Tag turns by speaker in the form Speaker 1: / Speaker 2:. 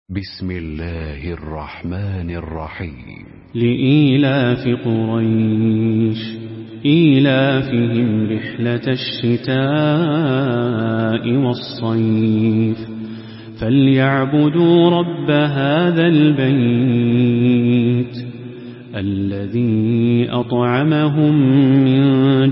Speaker 1: بسم الله الرحمن الرحيم.
Speaker 2: لإيلاف قريش إيلافهم رحلة الشتاء والصيف فليعبدوا رب هذا البيت الذي أطعمهم من